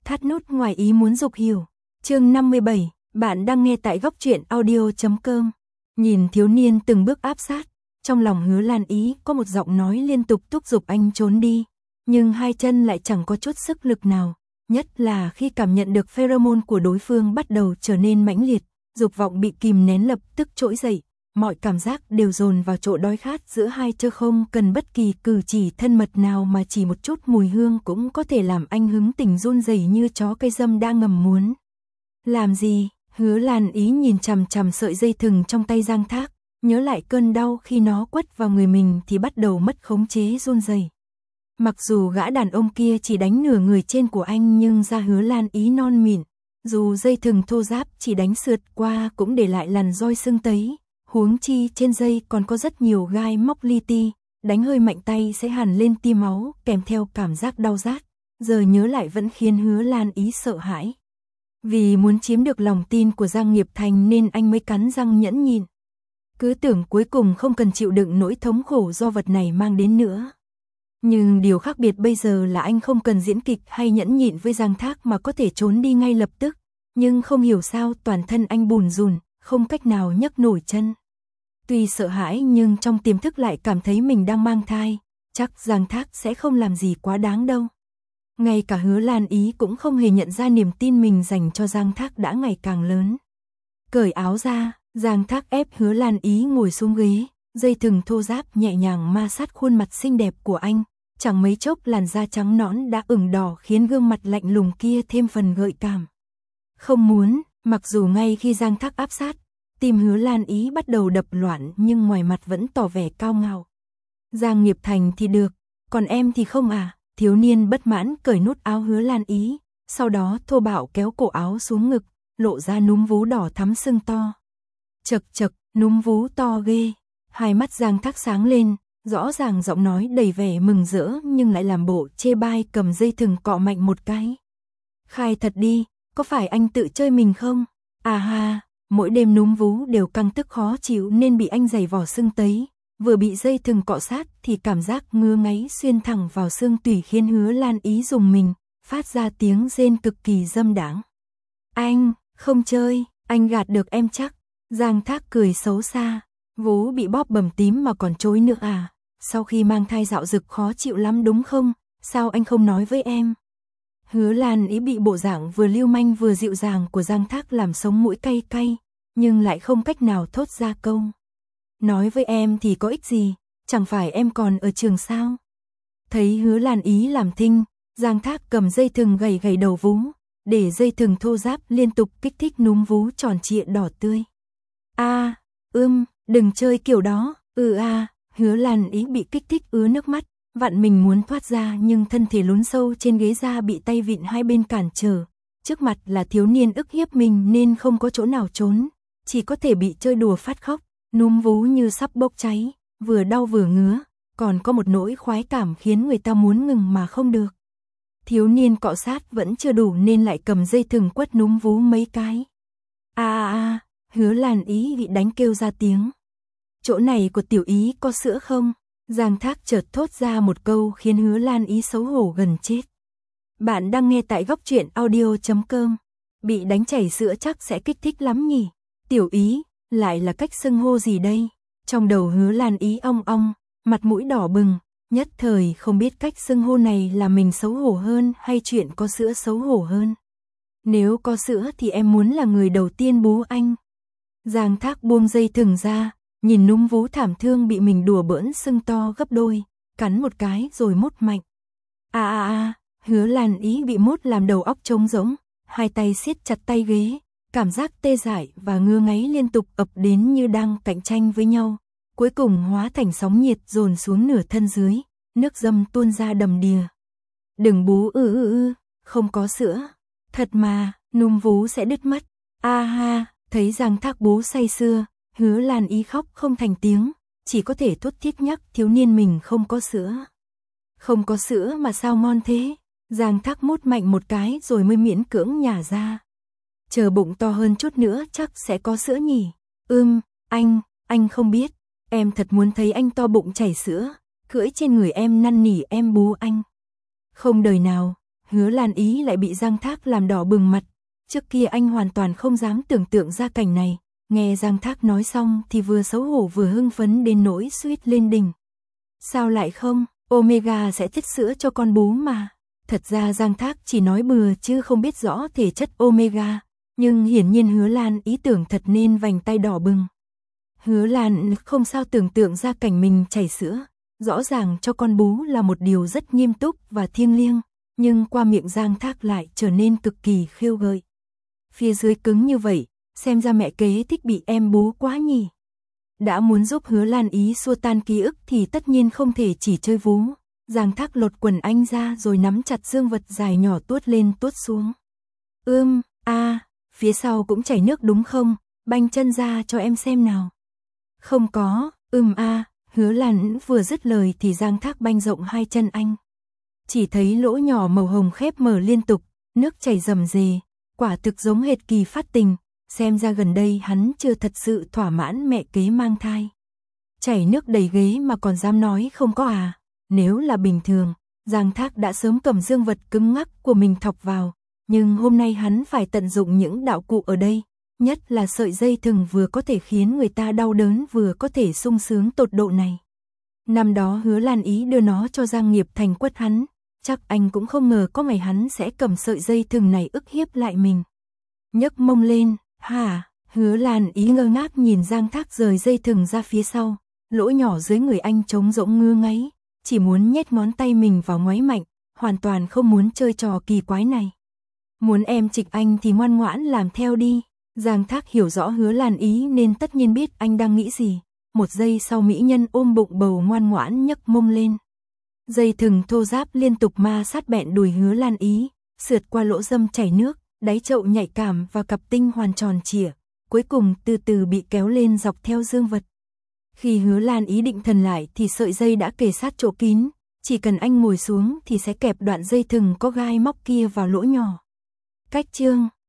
Thắt nút ngoài ý muốn dục hiểu. Chương 57, bạn đang nghe tại góc truyện audio.com. Nhìn thiếu niên từng bước áp sát, trong lòng Hứa Lan Ý có một giọng nói liên tục thúc giục anh trốn đi, nhưng hai chân lại chẳng có chút sức lực nào, nhất là khi cảm nhận được pheromone của đối phương bắt đầu trở nên mãnh liệt, dục vọng bị kìm nén lập tức trỗi dậy, mọi cảm giác đều dồn vào chỗ đói khát giữa hai chơ, không cần bất kỳ cử chỉ thân mật nào mà chỉ một chút mùi hương cũng có thể làm anh hứng tình run rẩy như chó cây dâm đang ngầm muốn. Làm gì? Hứa Lan Ý nhìn chằm chằm sợi dây thừng trong tay Giang Thác, nhớ lại cơn đau khi nó quất vào người mình thì bắt đầu mất khống chế run rẩy. Mặc dù gã đàn ông kia chỉ đánh nửa người trên của anh nhưng da Hứa Lan Ý non mịn, dù dây thừng thô ráp chỉ đánh sượt qua cũng để lại lằn roi sưng tấy, huống chi trên dây còn có rất nhiều gai móc li ti, đánh hơi mạnh tay sẽ hằn lên tia máu kèm theo cảm giác đau rát, giờ nhớ lại vẫn khiến Hứa Lan Ý sợ hãi. Vì muốn chiếm được lòng tin của Giang Nghiệp Thành nên anh mới cắn răng nhẫn nhịn. Cứ tưởng cuối cùng không cần chịu đựng nỗi thống khổ do vật này mang đến nữa. Nhưng điều khác biệt bây giờ là anh không cần diễn kịch hay nhẫn nhịn với Giang Thác mà có thể trốn đi ngay lập tức. Nhưng không hiểu sao toàn thân anh bùn rùn, không cách nào nhấc nổi chân. Tuy sợ hãi nhưng trong tiềm thức lại cảm thấy mình đang mang thai, chắc Giang Thác sẽ không làm gì quá đáng đâu. Ngay cả Hứa Lan Ý cũng không hề nhận ra niềm tin mình dành cho Giang Thác đã ngày càng lớn. Cởi áo ra, Giang Thác ép Hứa Lan Ý ngồi xuống ghế, dây thừng thô ráp nhẹ nhàng ma sát khuôn mặt xinh đẹp của anh, chẳng mấy chốc làn da trắng nõn đã ửng đỏ khiến gương mặt lạnh lùng kia thêm phần gợi cảm. Không muốn, mặc dù ngay khi Giang Thác áp sát, tim Hứa Lan Ý bắt đầu đập loạn nhưng ngoài mặt vẫn tỏ vẻ cao ngạo. Giang Nghiệp Thành thì được, còn em thì không à? Thiếu niên bất mãn cởi nút áo Hứa Lan Ý, sau đó thô bạo kéo cổ áo xuống ngực, lộ ra núm vú đỏ thắm sưng to. Chật chật, núm vú to ghê. Hai mắt Giang Thác sáng lên, rõ ràng giọng nói đầy vẻ mừng rỡ nhưng lại làm bộ chê bai, cầm dây thừng cọ mạnh một cái. Khai thật đi, có phải anh tự chơi mình không? À ha, mỗi đêm núm vú đều căng tức khó chịu nên bị anh giày vò sưng tấy. Vừa bị dây thừng cọ sát thì cảm giác ngứa ngáy xuyên thẳng vào xương tủy khiến Hứa Lan Ý rùng mình, phát ra tiếng rên cực kỳ dâm đãng. Anh, không chơi, anh gạt được em chắc. Giang Thác cười xấu xa, vú bị bóp bầm tím mà còn chối nữa à? Sau khi mang thai dạo dực khó chịu lắm đúng không? Sao anh không nói với em? Hứa Lan Ý bị bộ dạng vừa lưu manh vừa dịu dàng của Giang Thác làm sống mũi cay cay, nhưng lại không cách nào thốt ra câu. Nói với em thì có ích gì, chẳng phải em còn ở trường sao? Thấy Hứa Lan Ý làm thinh, Giang Thác cầm dây thừng gầy gầy đầu vú, để dây thừng thô ráp liên tục kích thích núm vú tròn trịa đỏ tươi. Đừng chơi kiểu đó, Hứa Lan Ý bị kích thích ứa nước mắt, vặn mình muốn thoát ra nhưng thân thể lún sâu trên ghế da bị tay vịn hai bên cản trở. Trước mặt là thiếu niên ức hiếp mình nên không có chỗ nào trốn, chỉ có thể bị chơi đùa phát khóc. Núm vú như sắp bốc cháy, vừa đau vừa ngứa, còn có một nỗi khoái cảm khiến người ta muốn ngừng mà không được. Thiếu niên cọ sát vẫn chưa đủ nên lại cầm dây thừng quất núm vú mấy cái. Hứa Lan Ý bị đánh kêu ra tiếng. Chỗ này của tiểu Ý có sữa không? Giang Thác chợt thốt ra một câu khiến Hứa Lan Ý xấu hổ gần chết. Bạn đang nghe tại góc truyện audio.com. Bị đánh chảy sữa chắc sẽ kích thích lắm nhỉ? Tiểu Ý, lại là cách xưng hô gì đây? Trong đầu Hứa Lan Ý ong ong, mặt mũi đỏ bừng, nhất thời không biết cách xưng hô này là mình xấu hổ hơn hay chuyện có sữa xấu hổ hơn. Nếu có sữa thì em muốn là người đầu tiên bú anh. Giang Thác buông dây thừng ra, nhìn núm vú thảm thương bị mình đùa bỡn sưng to gấp đôi, cắn một cái rồi mút mạnh. Hứa Lan Ý bị mút làm đầu óc trống rỗng, hai tay siết chặt tay ghế. Cảm giác tê dại và ngứa ngáy liên tục ập đến như đang cạnh tranh với nhau, cuối cùng hóa thành sóng nhiệt dồn xuống nửa thân dưới, nước dâm tuôn ra đầm đìa. Đừng bú không có sữa. Thật mà, núm vú sẽ đứt mất. Thấy Giang Thác bú say sưa, Hứa Lan Ý khóc không thành tiếng, chỉ có thể thốt thiết nhắc thiếu niên mình không có sữa. Không có sữa mà sao ngon thế? Giang Thác mút mạnh một cái rồi mới miễn cưỡng nhả ra. Chờ bụng to hơn chút nữa chắc sẽ có sữa nhỉ? Anh không biết, em thật muốn thấy anh to bụng chảy sữa, cưỡi trên người em năn nỉ em bú anh. Không đời nào, Hứa Lan Ý lại bị Giang Thác làm đỏ bừng mặt. Trước kia anh hoàn toàn không dám tưởng tượng ra cảnh này, nghe Giang Thác nói xong thì vừa xấu hổ vừa hưng phấn đến nỗi suýt lên đỉnh. Sao lại không, Omega sẽ tiết sữa cho con bú mà. Thật ra Giang Thác chỉ nói bừa chứ không biết rõ thể chất Omega, nhưng hiển nhiên Hứa Lan Ý tưởng thật nên vành tay đỏ bừng. Hứa Lan không sao tưởng tượng ra cảnh mình chảy sữa, rõ ràng cho con bú là một điều rất nghiêm túc và thiêng liêng, nhưng qua miệng Giang Thác lại trở nên cực kỳ khiêu gợi. Phía dưới cứng như vậy, xem ra mẹ kế thích bị em bú quá nhỉ. Đã muốn giúp Hứa Lan Ý xua tan ký ức thì tất nhiên không thể chỉ chơi vú. Giang Thác lột quần anh ra rồi nắm chặt dương vật dài nhỏ tuốt lên tuốt xuống. Phía sau cũng chảy nước đúng không? Banh chân ra cho em xem nào. Không có, Hứa Lan vừa dứt lời thì Giang Thác banh rộng hai chân anh. Chỉ thấy lỗ nhỏ màu hồng khép mở liên tục, nước chảy rầm rề, quả thực giống hệt kỳ phát tình, xem ra gần đây hắn chưa thật sự thỏa mãn mẹ kế mang thai. Chảy nước đầy ghế mà còn dám nói không có à, nếu là bình thường, Giang Thác đã sớm cầm dương vật cứng ngắc của mình thọc vào, nhưng hôm nay hắn phải tận dụng những đạo cụ ở đây, nhất là sợi dây thừng vừa có thể khiến người ta đau đớn vừa có thể sung sướng tột độ này. Năm đó Hứa Lan Ý đưa nó cho Giang Nghiệp Thành quất hắn, chắc anh cũng không ngờ có ngày hắn sẽ cầm sợi dây thừng này ức hiếp lại mình. Nhấc mông lên, Hứa Lan Ý ngơ ngác nhìn Giang Thác rời dây thừng ra phía sau, lỗ nhỏ dưới người anh trống rỗng ngứa ngáy, chỉ muốn nhét ngón tay mình vào ngoáy mạnh, hoàn toàn không muốn chơi trò kỳ quái này. Muốn em trịch anh thì ngoan ngoãn làm theo đi. Giang Thác hiểu rõ Hứa Lan Ý nên tất nhiên biết anh đang nghĩ gì. Một giây sau mỹ nhân ôm bụng bầu ngoan ngoãn nhấc mông lên. Dây thừng thô ráp liên tục ma sát bẹn đùi Hứa Lan Ý, sượt qua lỗ râm chảy nước, đáy chậu nhạy cảm và cặp tinh hoàn tròn trịa, cuối cùng từ từ bị kéo lên dọc theo dương vật. Khi Hứa Lan Ý định thần lại thì sợi dây đã kề sát chỗ kín, chỉ cần anh ngồi xuống thì sẽ kẹp đoạn dây thừng có gai móc kia vào lỗ nhỏ. Cách chương